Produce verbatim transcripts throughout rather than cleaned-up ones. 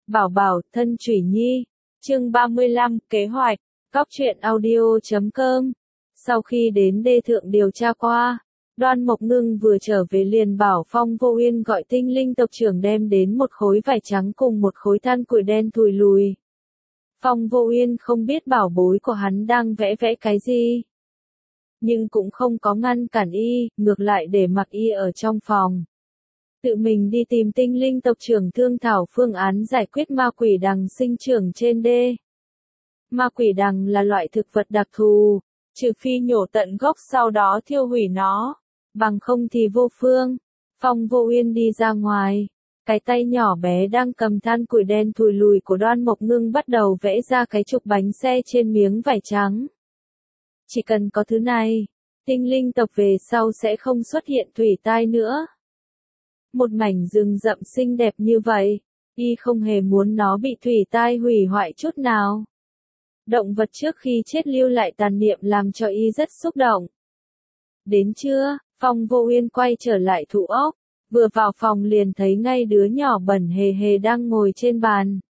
Bảo bảo, thân Thủy Nhi. Chương ba mươi lăm, kế hoạch. Cóc truyện audio chấm com. Sau khi đến đê thượng điều tra qua, Đoan Mộc Ngưng vừa trở về liền bảo Phong Vô Uyên gọi tinh linh tộc trưởng đem đến một khối vải trắng cùng một khối than củi đen thùi lùi. Phong Vô Uyên không biết bảo bối của hắn đang vẽ vẽ cái gì, nhưng cũng không có ngăn cản y, ngược lại để mặc y ở trong phòng. Tự mình đi tìm tinh linh tộc trưởng thương thảo phương án giải quyết ma quỷ đằng sinh trưởng trên đê. Ma quỷ đằng là loại thực vật đặc thù, trừ phi nhổ tận gốc sau đó thiêu hủy nó, bằng không thì vô phương. Phong Vô Uyên đi ra ngoài, cái tay nhỏ bé đang cầm than củi đen thùi lùi của Đoan Mộc Ngưng bắt đầu vẽ ra cái trục bánh xe trên miếng vải trắng. Chỉ cần có thứ này, tinh linh tộc về sau sẽ không xuất hiện thủy tai nữa. Một mảnh rừng rậm xinh đẹp như vậy, y không hề muốn nó bị thủy tai hủy hoại chút nào. Động vật trước khi chết lưu lại tàn niệm làm cho y rất xúc động. Đến trưa, Phong Vô Uyên quay trở lại Thụ Ốc, vừa vào phòng liền thấy ngay đứa nhỏ bẩn hề hề đang ngồi trên bàn.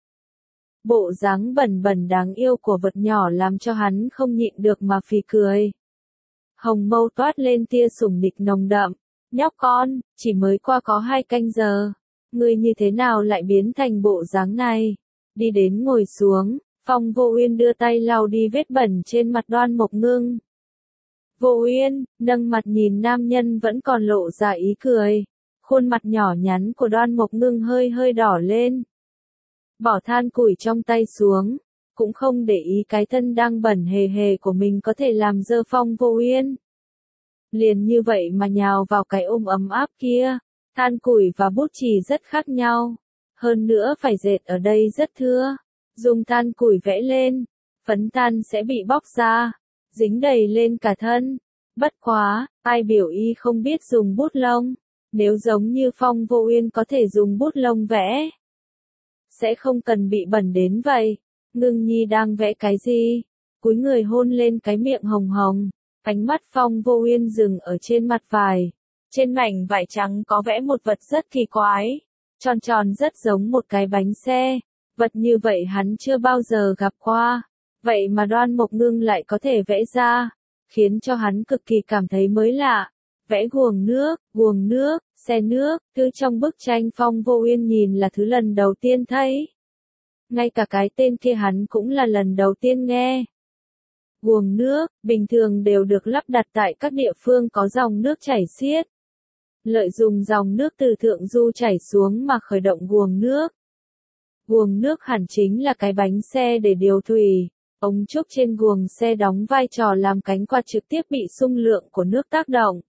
Bộ dáng bẩn bẩn đáng yêu của vật nhỏ làm cho hắn không nhịn được mà phì cười. Hồng mâu toát lên tia sủng nịch nồng đậm. Nhóc con, chỉ mới qua có hai canh giờ, ngươi như thế nào lại biến thành bộ dáng này? Đi đến ngồi xuống, Phong Vô Uyên đưa tay lau đi vết bẩn trên mặt Đoan Mộc Ngưng. Vô Uyên, nâng mặt nhìn nam nhân vẫn còn lộ ra ý cười. Khuôn mặt nhỏ nhắn của Đoan Mộc Ngưng hơi hơi đỏ lên. Bỏ than củi trong tay xuống, cũng không để ý cái thân đang bẩn hề hề của mình có thể làm dơ Phong Vô Uyên. Liền như vậy mà nhào vào cái ôm ấm áp kia. Than củi và bút chì rất khác nhau. Hơn nữa phải dệt ở đây rất thưa. Dùng than củi vẽ lên, phấn than sẽ bị bóc ra, dính đầy lên cả thân. Bất quá, ai biểu y không biết dùng bút lông. Nếu giống như Phong Vô Uyên có thể dùng bút lông vẽ, sẽ không cần bị bẩn đến vậy. Ngưng Nhi đang vẽ cái gì? Cúi người hôn lên cái miệng hồng hồng. Ánh mắt Phong Vô Uyên dừng ở trên mặt vải. Trên mảnh vải trắng có vẽ một vật rất kỳ quái. Tròn tròn rất giống một cái bánh xe. Vật như vậy hắn chưa bao giờ gặp qua. Vậy mà Đoan Mộc Ngưng lại có thể vẽ ra. Khiến cho hắn cực kỳ cảm thấy mới lạ. Vẽ guồng nước, guồng nước, xe nước. Thứ trong bức tranh Phong Vô Uyên nhìn là thứ lần đầu tiên thấy. Ngay cả cái tên kia hắn cũng là lần đầu tiên nghe. Guồng nước, bình thường đều được lắp đặt tại các địa phương có dòng nước chảy xiết. Lợi dụng dòng nước từ thượng du chảy xuống mà khởi động guồng nước. Guồng nước hẳn chính là cái bánh xe để điều thủy. Ống trúc trên guồng xe đóng vai trò làm cánh quạt trực tiếp bị xung lượng của nước tác động.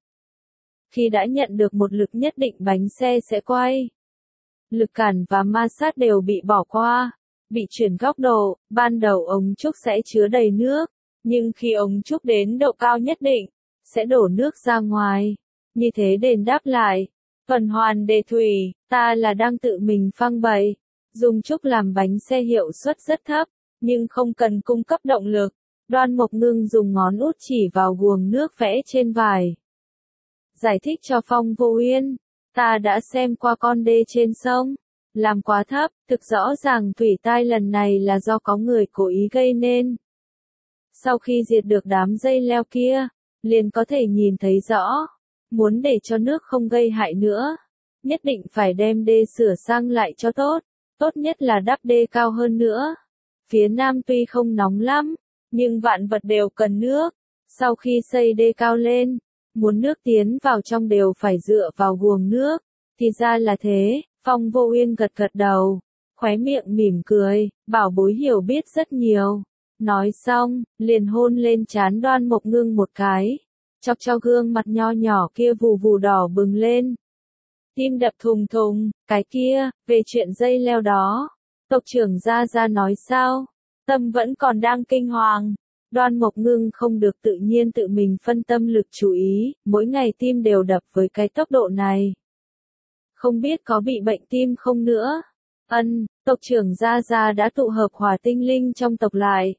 Khi đã nhận được một lực nhất định bánh xe sẽ quay. Lực cản và ma sát đều bị bỏ qua, bị chuyển góc độ, ban đầu ống trúc sẽ chứa đầy nước. Nhưng khi ống trúc đến độ cao nhất định, sẽ đổ nước ra ngoài. Như thế đền đáp lại. Tuần hoàn đề thủy, ta là đang tự mình phăng bậy. Dùng trúc làm bánh xe hiệu suất rất thấp, nhưng không cần cung cấp động lực. Đoan Mộc Ngưng dùng ngón út chỉ vào guồng nước vẽ trên vải. Giải thích cho Phong Vô Uyên. Ta đã xem qua con đê trên sông. Làm quá thấp, thực rõ ràng thủy tai lần này là do có người cố ý gây nên. Sau khi diệt được đám dây leo kia, liền có thể nhìn thấy rõ. Muốn để cho nước không gây hại nữa, nhất định phải đem đê sửa sang lại cho tốt. Tốt nhất là đắp đê cao hơn nữa. Phía nam tuy không nóng lắm, nhưng vạn vật đều cần nước. Sau khi xây đê cao lên, muốn nước tiến vào trong đều phải dựa vào guồng nước. Thì ra là thế. Phong Vô Uyên gật gật đầu, khóe miệng mỉm cười, bảo bối hiểu biết rất nhiều. Nói xong, liền hôn lên trán Đoan Mộc Ngưng một cái, chọc cho gương mặt nho nhỏ kia vù vù đỏ bừng lên. Tim đập thùng thùng, cái kia, về chuyện dây leo đó, tộc trưởng Gia Gia nói sao? Tâm vẫn còn đang kinh hoàng. Đoan Mộc Ngưng không được tự nhiên tự mình phân tâm lực chú ý, mỗi ngày tim đều đập với cái tốc độ này. Không biết có bị bệnh tim không nữa. Ân, tộc trưởng Gia Gia đã tụ hợp hỏa tinh linh trong tộc lại.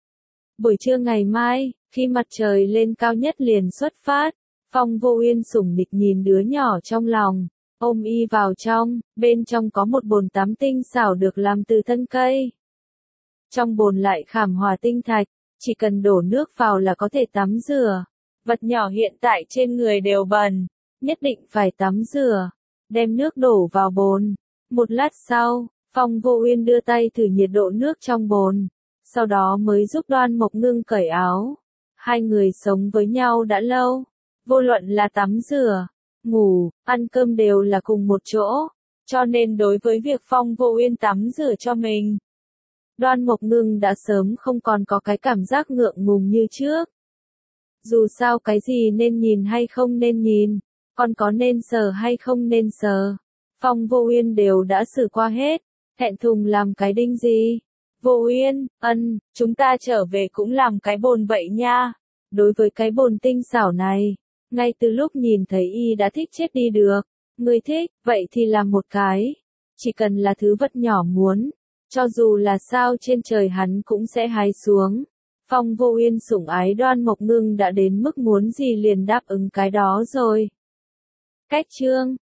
Buổi trưa ngày mai, khi mặt trời lên cao nhất liền xuất phát, Phong Vô Uyên sủng nịch nhìn đứa nhỏ trong lòng, ôm y vào trong, bên trong có một bồn tắm tinh xảo được làm từ thân cây. Trong bồn lại khảm hòa tinh thạch, chỉ cần đổ nước vào là có thể tắm rửa. Vật nhỏ hiện tại trên người đều bẩn, nhất định phải tắm rửa. Đem nước đổ vào bồn. Một lát sau, Phong Vô Uyên đưa tay thử nhiệt độ nước trong bồn, sau đó mới giúp Đoan Mộc Ngưng cởi áo. Hai người sống với nhau đã lâu, vô luận là tắm rửa, ngủ, ăn cơm đều là cùng một chỗ, cho nên đối với việc Phong Vô Uyên tắm rửa cho mình, Đoan Mộc Ngưng đã sớm không còn có cái cảm giác ngượng ngùng như trước. Dù sao cái gì nên nhìn hay không nên nhìn, còn có nên sờ hay không nên sờ, Phong Vô Uyên đều đã xử qua hết, thẹn thùng làm cái đinh gì. Vô Uyên, ân, chúng ta trở về cũng làm cái bồn vậy nha. Đối với cái bồn tinh xảo này, ngay từ lúc nhìn thấy y đã thích chết đi được. Người thích, vậy thì làm một cái. Chỉ cần là thứ vật nhỏ muốn, cho dù là sao trên trời hắn cũng sẽ hái xuống. Phong Vô Uyên sủng ái Đoan Mộc Ngưng đã đến mức muốn gì liền đáp ứng cái đó rồi. Cách chương